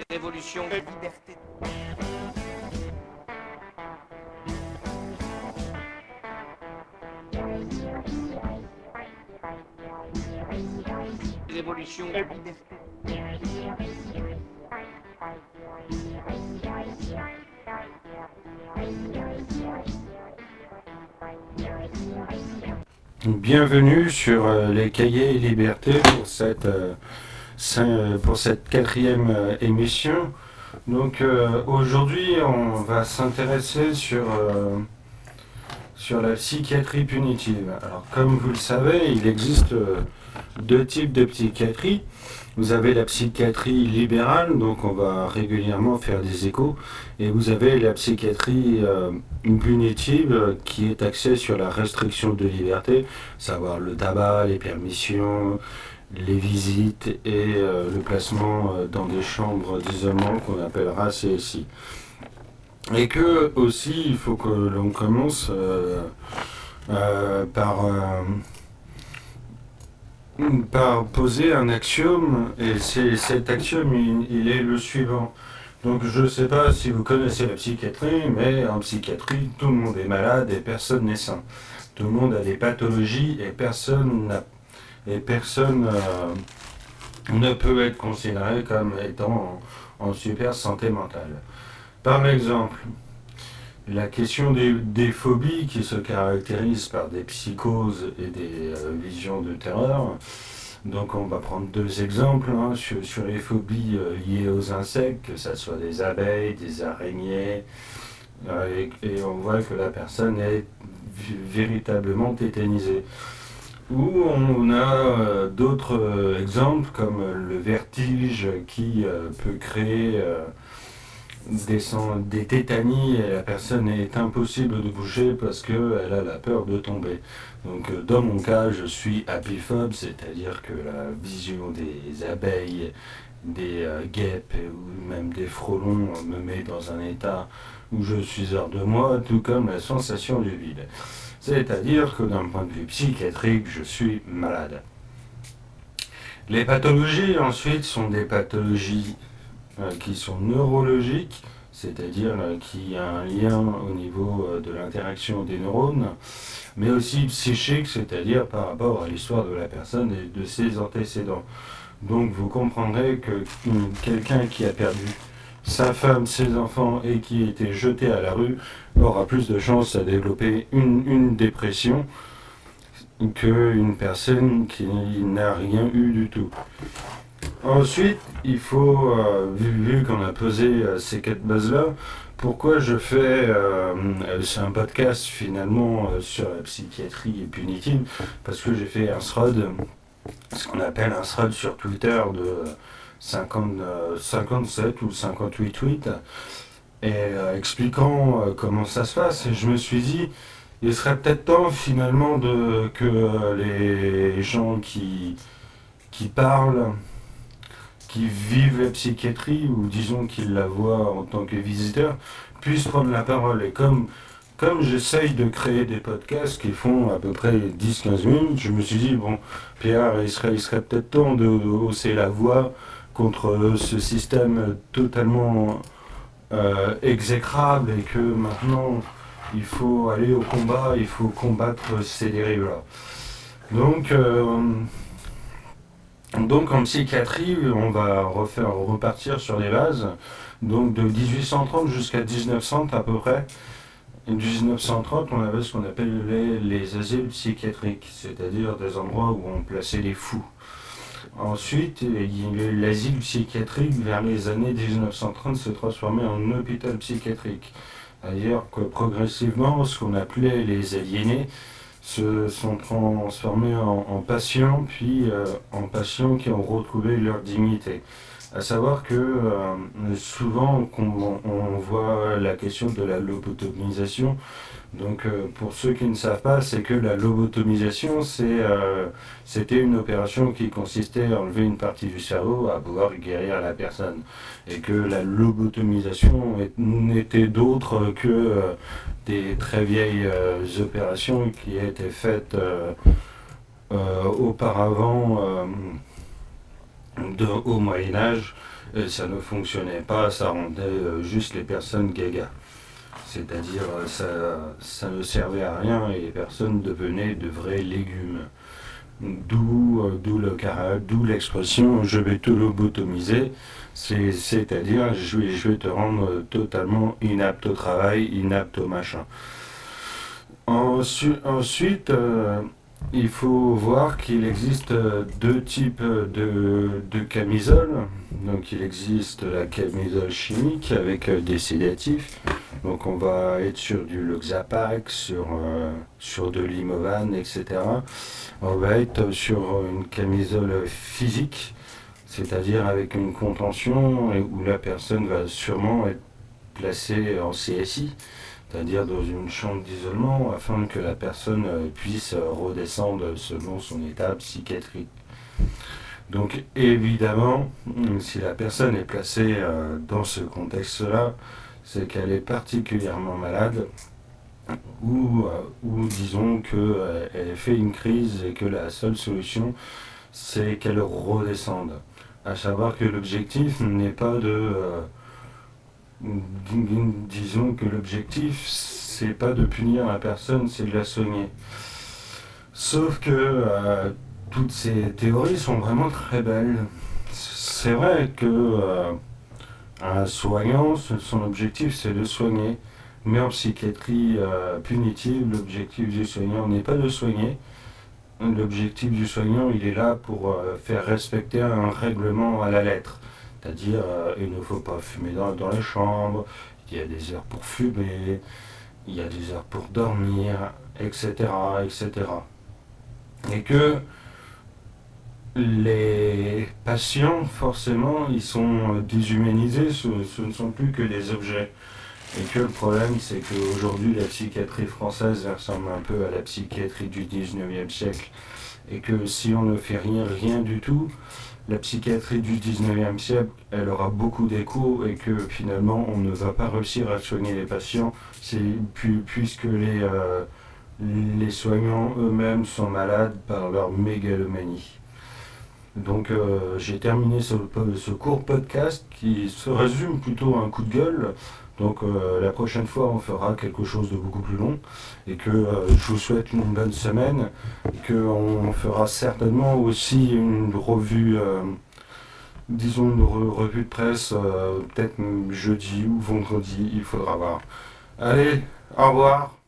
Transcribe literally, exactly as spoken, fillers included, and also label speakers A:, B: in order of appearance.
A: Révolution et liberté. Révolution et liberté.
B: Bienvenue sur euh, les Cahiers et Liberté pour cette, euh, cin- pour cette quatrième euh, émission. Donc euh, aujourd'hui on va s'intéresser sur, euh, sur la psychiatrie punitive. Alors comme vous le savez, il existe euh, deux types de psychiatrie. Vous avez la psychiatrie libérale, donc on va régulièrement faire des échos, et vous avez la psychiatrie euh, punitive euh, qui est axée sur la restriction de liberté, savoir le tabac, les permissions, les visites et euh, le placement euh, dans des chambres d'isolement qu'on appellera C S I. Et que aussi il faut que l'on commence euh, euh, par... euh, par poser un axiome, et c'est, cet axiome, il, il est le suivant. Donc je ne sais pas si vous connaissez la psychiatrie, mais en psychiatrie, tout le monde est malade et personne n'est sain. Tout le monde a des pathologies et personne, n'a, et personne euh, ne peut être considéré comme étant en, en super santé mentale. Par exemple, la question des, des phobies qui se caractérisent par des psychoses et des euh, visions de terreur. Donc on va prendre deux exemples hein, sur, sur les phobies euh, liées aux insectes, que ce soit des abeilles, des araignées, euh, et, et on voit que la personne est v- véritablement tétanisée. Ou on a euh, d'autres euh, exemples comme le vertige qui euh, peut créer euh, des, sang- des tétanies et la personne est impossible de bouger parce qu'elle a la peur de tomber. Donc euh, dans mon cas, je suis apiphobe, c'est-à-dire que la vision des abeilles, des euh, guêpes ou même des frelons me met dans un état où je suis hors de moi, tout comme la sensation du vide. C'est-à-dire que d'un point de vue psychiatrique, je suis malade. Les pathologies ensuite sont des pathologies euh, qui sont neurologiques, c'est-à-dire euh, qui a un lien au niveau euh, de l'interaction des neurones, mais aussi psychiques, c'est-à-dire par rapport à l'histoire de la personne et de ses antécédents. Donc vous comprendrez que euh, quelqu'un qui a perdu sa femme, ses enfants et qui a été jeté à la rue aura plus de chances à développer une, une dépression qu'une personne qui n'a rien eu du tout. Ensuite, il faut, euh, vu, vu qu'on a posé euh, ces quatre bases-là, pourquoi je fais euh, euh, c'est un podcast finalement euh, sur la psychiatrie punitive, parce que j'ai fait un thread, ce qu'on appelle un thread sur Twitter de cinquante, euh, cinquante-sept ou cinquante-huit tweets, et euh, expliquant euh, comment ça se passe. Et je me suis dit, il serait peut-être temps finalement de, que euh, les gens qui, qui parlent qui vivent la psychiatrie ou disons qu'ils la voient en tant que visiteurs puissent prendre la parole. Et comme, comme j'essaye de créer des podcasts qui font à peu près dix quinze minutes, je me suis dit, bon, Pierre, il serait, il serait peut-être temps de, de hausser la voix contre ce système totalement euh, exécrable et que maintenant il faut aller au combat, il faut combattre ces dérives-là. Donc, euh, Donc en psychiatrie, on va refaire, repartir sur les bases. Donc de dix-huit cent trente jusqu'à dix-neuf cent à peu près. En dix-neuf cent trente, on avait ce qu'on appelait les asiles psychiatriques, c'est-à-dire des endroits où on plaçait les fous. Ensuite, l'asile psychiatrique, vers les années dix-neuf cent trente, s'est transformé en hôpital psychiatrique. C'est-à-dire que progressivement, ce qu'on appelait les aliénés se sont transformés en, en patients, puis euh, en patients qui ont retrouvé leur dignité. À savoir que euh, souvent on, on voit la question de la lobotomisation. Donc euh, pour ceux qui ne savent pas, c'est que la lobotomisation, c'est, euh, c'était une opération qui consistait à enlever une partie du cerveau à pouvoir guérir la personne. Et que la lobotomisation n'était d'autre que euh, des très vieilles euh, opérations qui étaient faites euh, euh, auparavant. Euh, De, au Moyen Âge, euh, ça ne fonctionnait pas, ça rendait euh, juste les personnes gaga. C'est-à-dire, euh, ça, ça ne servait à rien et les personnes devenaient de vrais légumes. D'où euh, d'où le cara- d'où l'expression je vais te lobotomiser, c'est, c'est-à-dire je vais, je vais te rendre totalement inapte au travail, inapte au machin. Ensu- ensuite, euh, il faut voir qu'il existe euh, deux types de, de camisoles. Donc il existe la camisole chimique avec euh, des sédatifs. Donc on va être sur du Loxapac, sur, euh, sur de l'Imovan, et cetera. On va être sur une camisole physique, c'est-à-dire avec une contention et où la personne va sûrement être placée en C S I, c'est-à-dire dans une chambre d'isolement, afin que la personne euh, puisse euh, redescendre selon son état psychiatrique. Donc évidemment, si la personne est placée euh, dans ce contexte-là, c'est qu'elle est particulièrement malade ou, euh, ou disons qu'elle fait une crise et que la seule solution, c'est qu'elle redescende. À savoir que l'objectif n'est pas de... euh, disons que l'objectif, c'est pas de punir la personne, c'est de la soigner. Sauf que euh, toutes ces théories sont vraiment très belles. C'est vrai que euh, un soignant, son objectif, c'est de soigner. Mais en psychiatrie euh, punitive, l'objectif du soignant n'est pas de soigner. L'objectif du soignant, il est là pour euh, faire respecter un règlement à la lettre. C'est-à-dire, euh, il ne faut pas fumer dans, dans les chambres, il y a des heures pour fumer, il y a des heures pour dormir, et cetera, et cetera. Et que les patients, forcément, ils sont déshumanisés, ce, ce ne sont plus que des objets. Et que le problème, c'est qu'aujourd'hui, la psychiatrie française ressemble un peu à la psychiatrie du dix-neuvième siècle. Et que si on ne fait rien, rien du tout, la psychiatrie du dix-neuvième siècle, elle aura beaucoup d'écho et que finalement, on ne va pas réussir à soigner les patients c'est, pu- puisque les, euh, les soignants eux-mêmes sont malades par leur mégalomanie. Donc euh, j'ai terminé ce, ce court podcast qui se résume plutôt à un coup de gueule. Donc euh, la prochaine fois on fera quelque chose de beaucoup plus long et que euh, je vous souhaite une bonne semaine et qu'on fera certainement aussi une revue, euh, disons une re- revue de presse, euh, peut-être jeudi ou vendredi, il faudra voir. Allez, au revoir.